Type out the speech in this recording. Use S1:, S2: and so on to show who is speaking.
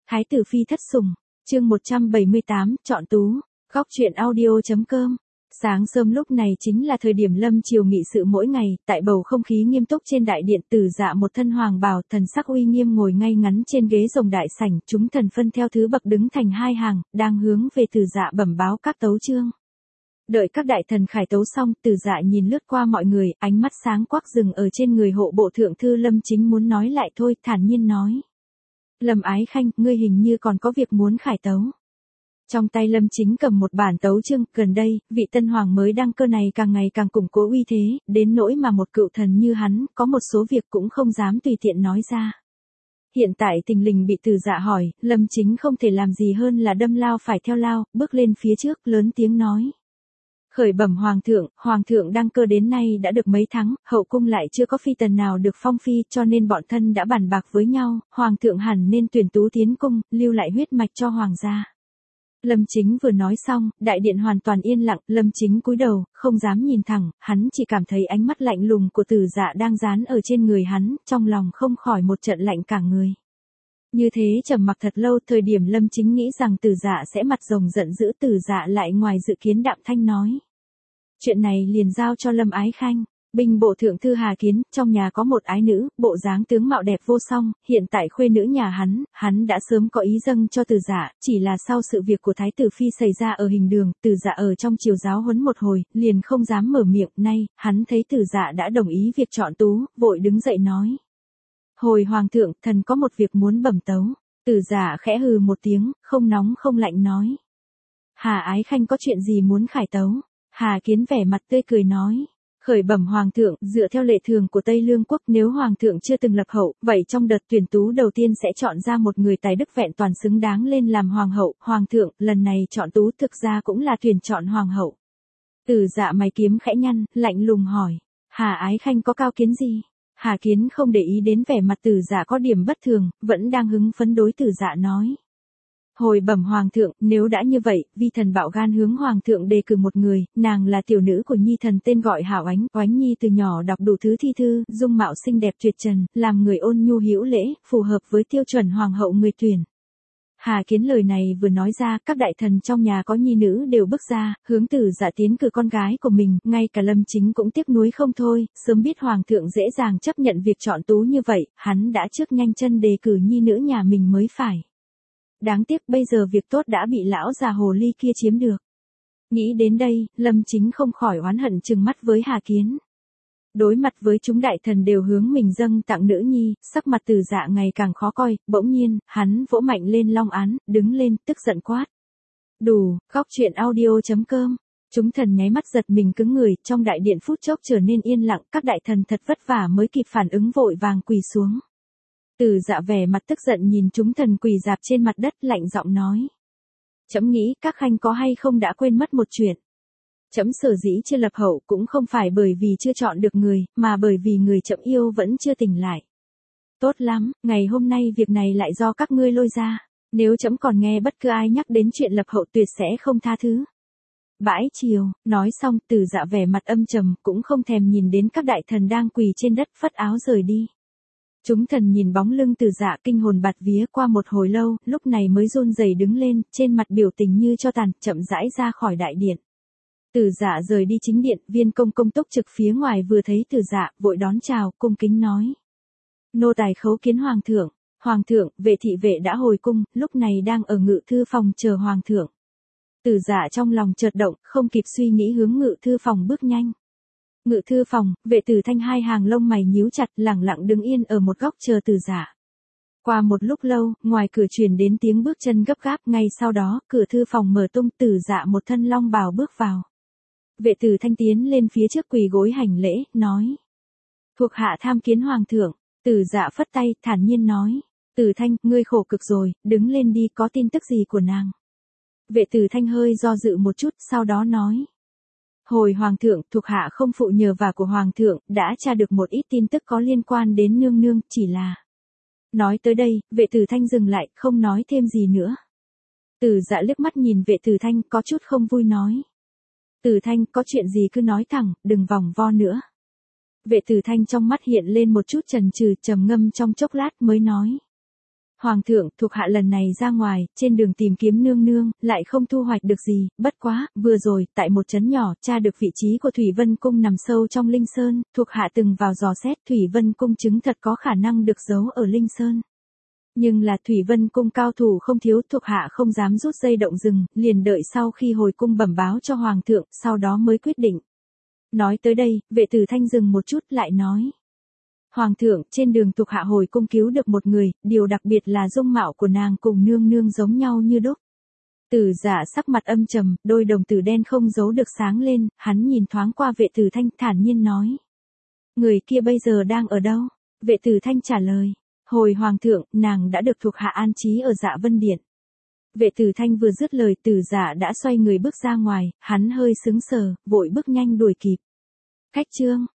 S1: Thái tử phi thất sủng, chương 178, chọn tú, góc truyện audio.com. Sáng sớm lúc này chính là thời điểm lâm triều nghị sự mỗi ngày, tại bầu không khí nghiêm túc trên đại điện, Tử Dạ một thân hoàng bào, thần sắc uy nghiêm ngồi ngay ngắn trên ghế rồng đại sảnh, chúng thần phân theo thứ bậc đứng thành hai hàng, đang hướng về Tử Dạ bẩm báo các tấu chương. Đợi các đại thần khải tấu xong, Tử Dạ nhìn lướt qua mọi người, ánh mắt sáng quắc dừng ở trên người hộ bộ thượng thư Lâm Chính muốn nói lại thôi, thản nhiên nói. Lâm Ái Khanh, ngươi hình như còn có việc muốn khải tấu. Trong tay Lâm Chính cầm một bản tấu chương, gần đây, vị tân hoàng mới đăng cơ này càng ngày càng củng cố uy thế, đến nỗi mà một cựu thần như hắn, có một số việc cũng không dám tùy tiện nói ra. Hiện tại tình lình bị Tử Dạ hỏi, Lâm Chính không thể làm gì hơn là đâm lao phải theo lao, bước lên phía trước, lớn tiếng nói. Khởi bẩm hoàng thượng đăng cơ đến nay đã được mấy tháng, hậu cung lại chưa có phi tần nào được phong phi, cho nên bọn thân đã bàn bạc với nhau, hoàng thượng hẳn nên tuyển tú tiến cung, lưu lại huyết mạch cho hoàng gia. Lâm Chính vừa nói xong, đại điện hoàn toàn yên lặng, Lâm Chính cúi đầu, không dám nhìn thẳng, hắn chỉ cảm thấy ánh mắt lạnh lùng của Tử Dạ đang dán ở trên người hắn, trong lòng không khỏi một trận lạnh cả người. Như thế trầm mặc thật lâu, thời điểm Lâm Chính nghĩ rằng Tử Dạ sẽ mặt rồng giận dữ, Tử Dạ lại ngoài dự kiến đạm thanh nói. Chuyện này liền giao cho Lâm Ái Khanh. Binh bộ thượng thư Hà Kiến, trong nhà có một ái nữ, bộ dáng tướng mạo đẹp vô song, hiện tại khuê nữ nhà hắn đã sớm có ý dâng cho Tử Dạ, chỉ là sau sự việc của Thái tử phi xảy ra ở hình đường, Tử Dạ ở trong triều giáo huấn một hồi, liền không dám mở miệng, nay, hắn thấy Tử Dạ đã đồng ý việc chọn tú, vội đứng dậy nói. Hồi hoàng thượng, thần có một việc muốn bẩm tấu. Tử Dạ khẽ hừ một tiếng, không nóng không lạnh nói. Hà Ái Khanh có chuyện gì muốn khải tấu? Hà Kiến vẻ mặt tươi cười nói. Khởi bẩm hoàng thượng, dựa theo lệ thường của Tây Lương quốc, nếu hoàng thượng chưa từng lập hậu, vậy trong đợt tuyển tú đầu tiên sẽ chọn ra một người tài đức vẹn toàn xứng đáng lên làm hoàng hậu. Hoàng thượng, lần này chọn tú thực ra cũng là tuyển chọn hoàng hậu. Tử Dạ mày kiếm khẽ nhăn, lạnh lùng hỏi. Hà Ái Khanh có cao kiến gì? Hà Kiến không để ý đến vẻ mặt Tử Dạ có điểm bất thường, vẫn đang hứng phấn đối Tử Dạ nói. Hồi bẩm hoàng thượng, nếu đã như vậy, vi thần bạo gan hướng hoàng thượng đề cử một người, nàng là tiểu nữ của nhi thần tên gọi Hảo Ánh, Oánh nhi từ nhỏ đọc đủ thứ thi thư, dung mạo xinh đẹp tuyệt trần, làm người ôn nhu hữu lễ, phù hợp với tiêu chuẩn hoàng hậu người tuyển. Hà Kiến lời này vừa nói ra, các đại thần trong nhà có nhi nữ đều bước ra, hướng Tử Dạ tiến cử con gái của mình, ngay cả Lâm Chính cũng tiếc nuối không thôi, sớm biết hoàng thượng dễ dàng chấp nhận việc chọn tú như vậy, hắn đã trước nhanh chân đề cử nhi nữ nhà mình mới phải. Đáng tiếc bây giờ việc tốt đã bị lão già hồ ly kia chiếm được. Nghĩ đến đây, Lâm Chính không khỏi oán hận trừng mắt với Hà Kiến. Đối mặt với chúng đại thần đều hướng mình dâng tặng nữ nhi, sắc mặt Tử Dạ ngày càng khó coi, bỗng nhiên, hắn vỗ mạnh lên long án, đứng lên, tức giận quát. Đủ, góc truyện audio.com. Chúng thần nháy mắt giật mình cứng người, trong đại điện phút chốc trở nên yên lặng, các đại thần thật vất vả mới kịp phản ứng vội vàng quỳ xuống. Tử Dạ vẻ mặt tức giận nhìn chúng thần quỳ rạp trên mặt đất, lạnh giọng nói. Trẫm nghĩ các khanh có hay không đã quên mất một chuyện. Trẫm sở dĩ chưa lập hậu cũng không phải bởi vì chưa chọn được người, mà bởi vì người trẫm yêu vẫn chưa tỉnh lại. Tốt lắm, ngày hôm nay việc này lại do các ngươi lôi ra. Nếu trẫm còn nghe bất cứ ai nhắc đến chuyện lập hậu tuyệt sẽ không tha thứ. Bãi chiều, nói xong, Tử Dạ vẻ mặt âm trầm, cũng không thèm nhìn đến các đại thần đang quỳ trên đất, phất áo rời đi. Chúng thần nhìn bóng lưng Tử Dạ kinh hồn bạt vía, qua một hồi lâu, lúc này mới run rẩy đứng lên, trên mặt biểu tình như cho tàn, chậm rãi ra khỏi đại điện. Tử Dạ rời đi chính điện, viên công công túc trực phía ngoài vừa thấy Tử Dạ, vội đón chào, cung kính nói. Nô tài khấu kiến hoàng thượng. Hoàng thượng, vệ thị vệ đã hồi cung, lúc này đang ở ngự thư phòng chờ hoàng thượng. Tử Dạ trong lòng chợt động, không kịp suy nghĩ hướng ngự thư phòng bước nhanh. Ngự thư phòng, vệ Tử Thanh hai hàng lông mày nhíu chặt, lẳng lặng đứng yên ở một góc chờ Tử Dạ. Qua một lúc lâu, ngoài cửa truyền đến tiếng bước chân gấp gáp, ngay sau đó, cửa thư phòng mở tung, Tử Dạ một thân long bào bước vào. Vệ Tử Thanh tiến lên phía trước quỳ gối hành lễ, nói. Thuộc hạ tham kiến hoàng thượng. Tử Dạ phất tay, thản nhiên nói. Tử Thanh, ngươi khổ cực rồi, đứng lên đi, có tin tức gì của nàng? Vệ Tử Thanh hơi do dự một chút, sau đó nói. Hồi hoàng thượng, thuộc hạ không phụ nhờ vả của hoàng thượng, đã tra được một ít tin tức có liên quan đến nương nương, chỉ là. Nói tới đây, vệ Tử Thanh dừng lại, không nói thêm gì nữa. Tử Dạ liếc mắt nhìn vệ Tử Thanh, có chút không vui nói. Tử Thanh, có chuyện gì cứ nói thẳng, đừng vòng vo nữa. Vệ Tử Thanh trong mắt hiện lên một chút chần chừ, trầm ngâm trong chốc lát mới nói. Hoàng thượng, thuộc hạ lần này ra ngoài, trên đường tìm kiếm nương nương, lại không thu hoạch được gì, bất quá, vừa rồi, tại một trấn nhỏ, tra được vị trí của Thủy Vân Cung nằm sâu trong Linh Sơn, thuộc hạ từng vào dò xét, Thủy Vân Cung chứng thật có khả năng được giấu ở Linh Sơn. Nhưng là Thủy Vân Cung cao thủ không thiếu, thuộc hạ không dám rút dây động rừng, liền đợi sau khi hồi cung bẩm báo cho Hoàng thượng, sau đó mới quyết định. Nói tới đây, Vệ Tử Thanh dừng một chút lại nói. Hoàng thượng, trên đường thuộc hạ hồi cung cứu được một người, điều đặc biệt là dung mạo của nàng cùng nương nương giống nhau như đúc. Tử Dạ sắc mặt âm trầm, đôi đồng tử đen không giấu được sáng lên, hắn nhìn thoáng qua Vệ Tử Thanh thản nhiên nói. Người kia bây giờ đang ở đâu? Vệ Tử Thanh trả lời. Hồi Hoàng thượng, nàng đã được thuộc hạ an trí ở Dạ Vân Điện. Vệ Tử Thanh vừa dứt lời, Tử Dạ đã xoay người bước ra ngoài, hắn hơi sững sờ, vội bước nhanh đuổi kịp. Khách trương,